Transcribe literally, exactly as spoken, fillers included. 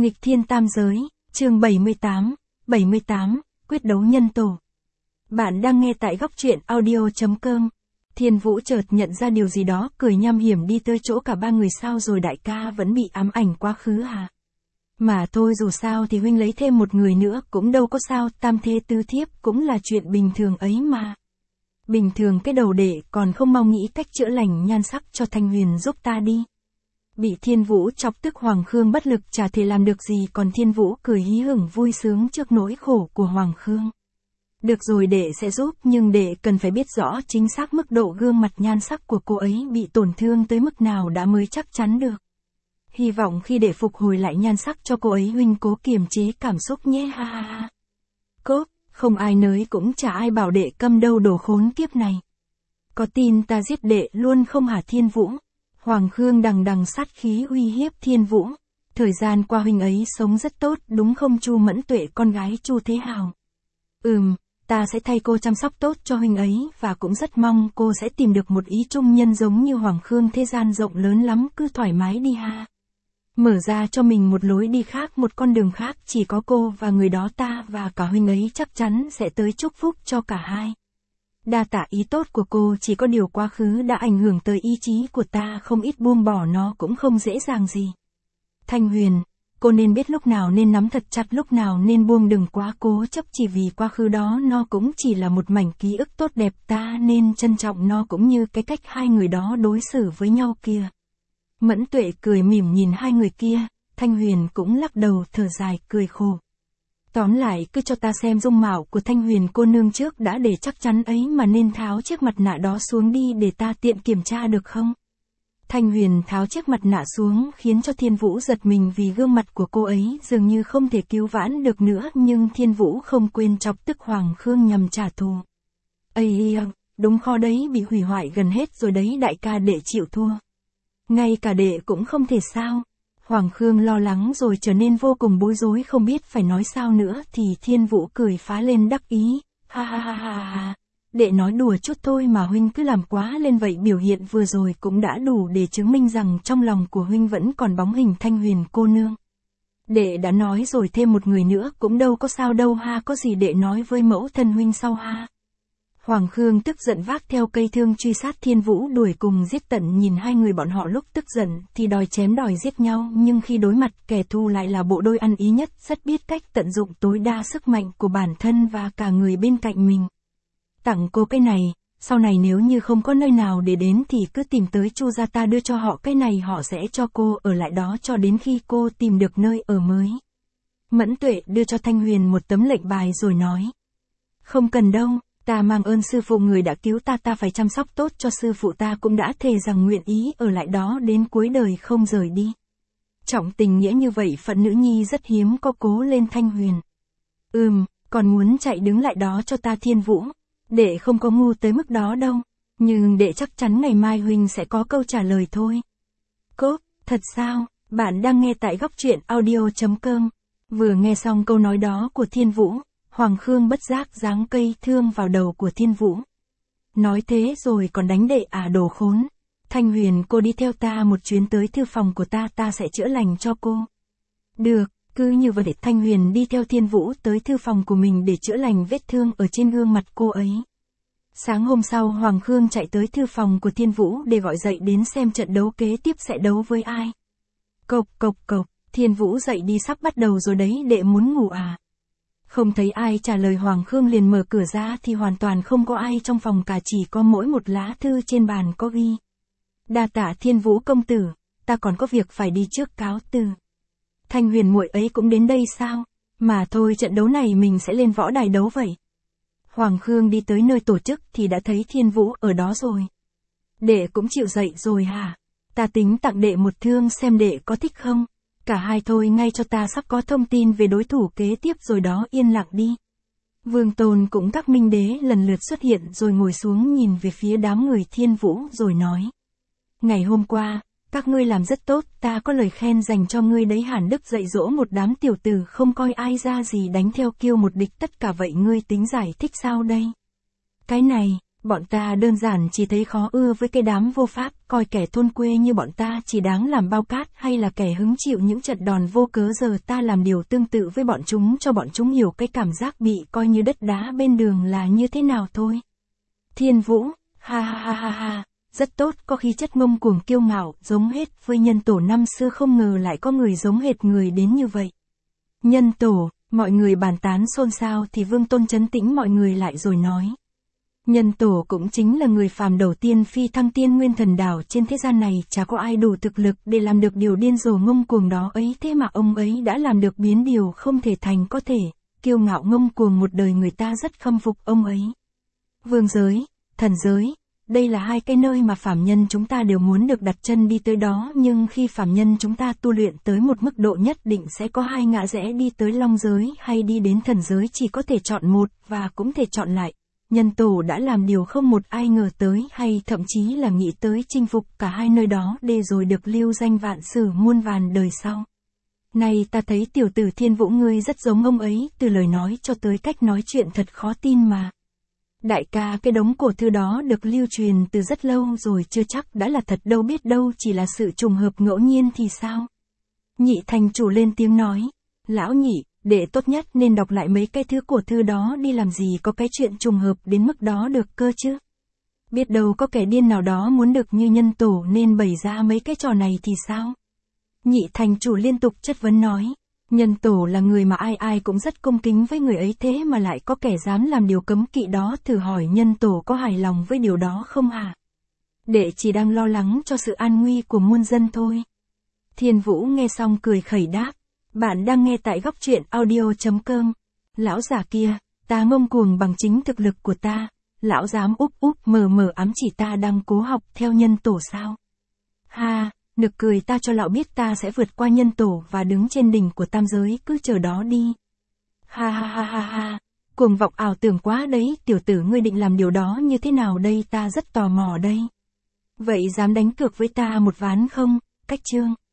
Nghịch thiên tam giới, chương bảy mươi tám, bảy mươi tám, quyết đấu nhân tổ. Bạn đang nghe tại góc truyện audio.com. Thiên Vũ chợt nhận ra điều gì đó, cười nham hiểm đi tới chỗ cả ba người. Sao rồi đại ca, vẫn bị ám ảnh quá khứ hả? Mà thôi, dù sao thì huynh lấy thêm một người nữa cũng đâu có sao, tam thê tứ thiếp cũng là chuyện bình thường ấy mà. Bình thường cái đầu đệ còn không mau nghĩ cách chữa lành nhan sắc cho Thanh Huyền giúp ta đi. Bị Thiên Vũ chọc tức, Hoàng Khương bất lực chả thể làm được gì, còn Thiên Vũ cười hí hửng vui sướng trước nỗi khổ của Hoàng Khương. Được rồi, đệ sẽ giúp, nhưng đệ cần phải biết rõ chính xác mức độ gương mặt nhan sắc của cô ấy bị tổn thương tới mức nào đã mới chắc chắn được. Hy vọng khi đệ phục hồi lại nhan sắc cho cô ấy, huynh cố kiềm chế cảm xúc nhé, ha ha ha. Cốp, không ai nới cũng chả ai bảo đệ câm đâu, đồ khốn kiếp này. Có tin ta giết đệ luôn không hả Thiên Vũ? Hoàng Khương đằng đằng sát khí uy hiếp Thiên Vũ. Thời gian qua huynh ấy sống rất tốt, đúng không Chu Mẫn Tuệ, con gái Chu Thế Hào? Ừm, ta sẽ thay cô chăm sóc tốt cho huynh ấy, và cũng rất mong cô sẽ tìm được một ý trung nhân giống như Hoàng Khương. Thế gian rộng lớn lắm, cứ thoải mái đi ha. Mở ra cho mình một lối đi khác, một con đường khác, chỉ có cô và người đó, ta và cả huynh ấy chắc chắn sẽ tới chúc phúc cho cả hai. Đa tạ ý tốt của cô, chỉ có điều quá khứ đã ảnh hưởng tới ý chí của ta không ít, buông bỏ nó cũng không dễ dàng gì. Thanh Huyền, cô nên biết lúc nào nên nắm thật chặt, lúc nào nên buông, đừng quá cố chấp chỉ vì quá khứ đó nó cũng chỉ là một mảnh ký ức tốt đẹp, ta nên trân trọng nó cũng như cái cách hai người đó đối xử với nhau kia. Mẫn Tuệ cười mỉm nhìn hai người kia, Thanh Huyền cũng lắc đầu thở dài cười khổ. Tóm lại, cứ cho ta xem dung mạo của Thanh Huyền cô nương trước đã, để chắc chắn ấy mà nên tháo chiếc mặt nạ đó xuống đi để ta tiện kiểm tra được không? Thanh Huyền tháo chiếc mặt nạ xuống khiến cho Thiên Vũ giật mình, vì gương mặt của cô ấy dường như không thể cứu vãn được nữa, nhưng Thiên Vũ không quên chọc tức Hoàng Khương nhằm trả thù. Ây, đúng kho đấy bị hủy hoại gần hết rồi đấy đại ca, đệ chịu thua. Ngay cả đệ cũng không thể sao? Hoàng Khương lo lắng rồi trở nên vô cùng bối rối, không biết phải nói sao nữa, thì Thiên Vũ cười phá lên đắc ý, ha ha ha ha ha, đệ nói đùa chút thôi mà huynh cứ làm quá lên vậy, biểu hiện vừa rồi cũng đã đủ để chứng minh rằng trong lòng của huynh vẫn còn bóng hình Thanh Huyền cô nương. Đệ đã nói rồi, thêm một người nữa cũng đâu có sao đâu ha, có gì đệ nói với mẫu thân huynh sau ha. Hoàng Khương tức giận vác theo cây thương truy sát Thiên Vũ, đuổi cùng giết tận. Nhìn hai người bọn họ lúc tức giận thì đòi chém đòi giết nhau, nhưng khi đối mặt kẻ thù lại là bộ đôi ăn ý nhất, rất biết cách tận dụng tối đa sức mạnh của bản thân và cả người bên cạnh mình. Tặng cô cái này, sau này nếu như không có nơi nào để đến thì cứ tìm tới Chu gia, ta đưa cho họ cái này, họ sẽ cho cô ở lại đó cho đến khi cô tìm được nơi ở mới. Mẫn Tuệ đưa cho Thanh Huyền một tấm lệnh bài rồi nói. Không cần đâu. Ta mang ơn sư phụ người đã cứu ta, ta phải chăm sóc tốt cho sư phụ, ta cũng đã thề rằng nguyện ý ở lại đó đến cuối đời không rời đi. Trọng tình nghĩa như vậy, phận nữ nhi rất hiếm có, cố lên Thanh Huyền. Ừm, còn muốn chạy đứng lại đó cho ta Thiên Vũ. Đệ không có ngu tới mức đó đâu, nhưng đệ chắc chắn ngày mai huynh sẽ có câu trả lời thôi. Cốp, thật sao? Bạn đang nghe tại góc truyện audio.com. Vừa nghe xong câu nói đó của Thiên Vũ, Hoàng Khương bất giác giáng cây thương vào đầu của Thiên Vũ. Nói thế rồi còn đánh đệ à, đồ khốn. Thanh Huyền cô đi theo ta một chuyến tới thư phòng của ta, ta sẽ chữa lành cho cô. Được, cứ như vậy. Thanh Huyền đi theo Thiên Vũ tới thư phòng của mình để chữa lành vết thương ở trên gương mặt cô ấy. Sáng hôm sau, Hoàng Khương chạy tới thư phòng của Thiên Vũ để gọi dậy đến xem trận đấu kế tiếp sẽ đấu với ai. Cộc cộc cộc, Thiên Vũ dậy đi, sắp bắt đầu rồi đấy, đệ muốn ngủ à? Không thấy ai trả lời, Hoàng Khương liền mở cửa ra thì hoàn toàn không có ai trong phòng cả, chỉ có mỗi một lá thư trên bàn có ghi. Đa tạ Thiên Vũ công tử, ta còn có việc phải đi trước, cáo từ. Thanh Huyền muội ấy cũng đến đây sao? Mà thôi, trận đấu này mình sẽ lên võ đài đấu vậy. Hoàng Khương đi tới nơi tổ chức thì đã thấy Thiên Vũ ở đó rồi. Đệ cũng chịu dậy rồi hả? Ta tính tặng đệ một thương xem đệ có thích không? Cả hai thôi ngay cho ta, sắp có thông tin về đối thủ kế tiếp rồi đó, yên lặng đi. Vương Tôn cũng các minh đế lần lượt xuất hiện rồi ngồi xuống nhìn về phía đám người Thiên Vũ rồi nói. Ngày hôm qua, các ngươi làm rất tốt, ta có lời khen dành cho ngươi đấy. Hàn Đức dạy dỗ một đám tiểu tử không coi ai ra gì, đánh theo kiêu một địch tất cả, vậy ngươi tính giải thích sao đây? Cái này, Bọn ta đơn giản chỉ thấy khó ưa với cái đám vô pháp, coi kẻ thôn quê như bọn ta chỉ đáng làm bao cát hay là kẻ hứng chịu những trận đòn vô cớ. Giờ ta làm điều tương tự với bọn chúng cho bọn chúng hiểu cái cảm giác bị coi như đất đá bên đường là như thế nào thôi. Thiên Vũ, ha ha ha ha ha, rất tốt, có khí chất ngông cuồng kiêu ngạo, giống hết với nhân tổ năm xưa, không ngờ lại có người giống hệt người đến như vậy. Nhân tổ, mọi người bàn tán xôn xao thì Vương Tôn trấn tĩnh mọi người lại rồi nói. Nhân tổ cũng chính là người phàm đầu tiên phi thăng tiên nguyên thần đảo trên thế gian này, chả có ai đủ thực lực để làm được điều điên rồ ngông cuồng đó ấy, thế mà ông ấy đã làm được, biến điều không thể thành có thể, kiêu ngạo ngông cuồng một đời người ta rất khâm phục ông ấy. Vương giới, thần giới, đây là hai cái nơi mà phàm nhân chúng ta đều muốn được đặt chân đi tới đó, nhưng khi phàm nhân chúng ta tu luyện tới một mức độ nhất định sẽ có hai ngã rẽ, đi tới long giới hay đi đến thần giới, chỉ có thể chọn một và cũng thể chọn lại. Nhân tổ đã làm điều không một ai ngờ tới, hay thậm chí là nghĩ tới, chinh phục cả hai nơi đó để rồi được lưu danh vạn sử muôn vàn đời sau. Này ta thấy tiểu tử Thiên Vũ ngươi rất giống ông ấy, từ lời nói cho tới cách nói chuyện thật khó tin mà. Đại ca, cái đống cổ thư đó được lưu truyền từ rất lâu rồi, chưa chắc đã là thật đâu, biết đâu chỉ là sự trùng hợp ngẫu nhiên thì sao? Nhị thành chủ lên tiếng nói. Lão Nhị, đệ tốt nhất nên đọc lại mấy cái thứ cổ thư đó đi, làm gì có cái chuyện trùng hợp đến mức đó được cơ chứ. Biết đâu có kẻ điên nào đó muốn được như nhân tổ nên bày ra mấy cái trò này thì sao? Nhị thành chủ liên tục chất vấn nói. Nhân tổ là người mà ai ai cũng rất cung kính với người ấy, thế mà lại có kẻ dám làm điều cấm kỵ đó, thử hỏi nhân tổ có hài lòng với điều đó không hả? Đệ chỉ đang lo lắng cho sự an nguy của muôn dân thôi. Thiên Vũ nghe xong cười khẩy đáp. Bạn đang nghe tại góc truyện audio chấm com. Lão già kia, ta ngông cuồng bằng chính thực lực của ta, lão dám úp úp mờ mờ ám chỉ ta đang cố học theo nhân tổ sao? Ha, nực cười, ta cho lão biết ta sẽ vượt qua nhân tổ và đứng trên đỉnh của tam giới, cứ chờ đó đi. Ha ha ha ha ha, cuồng vọng ảo tưởng quá đấy, tiểu tử ngươi định làm điều đó như thế nào đây, ta rất tò mò đây. Vậy dám đánh cược với ta một ván không? Cách chương.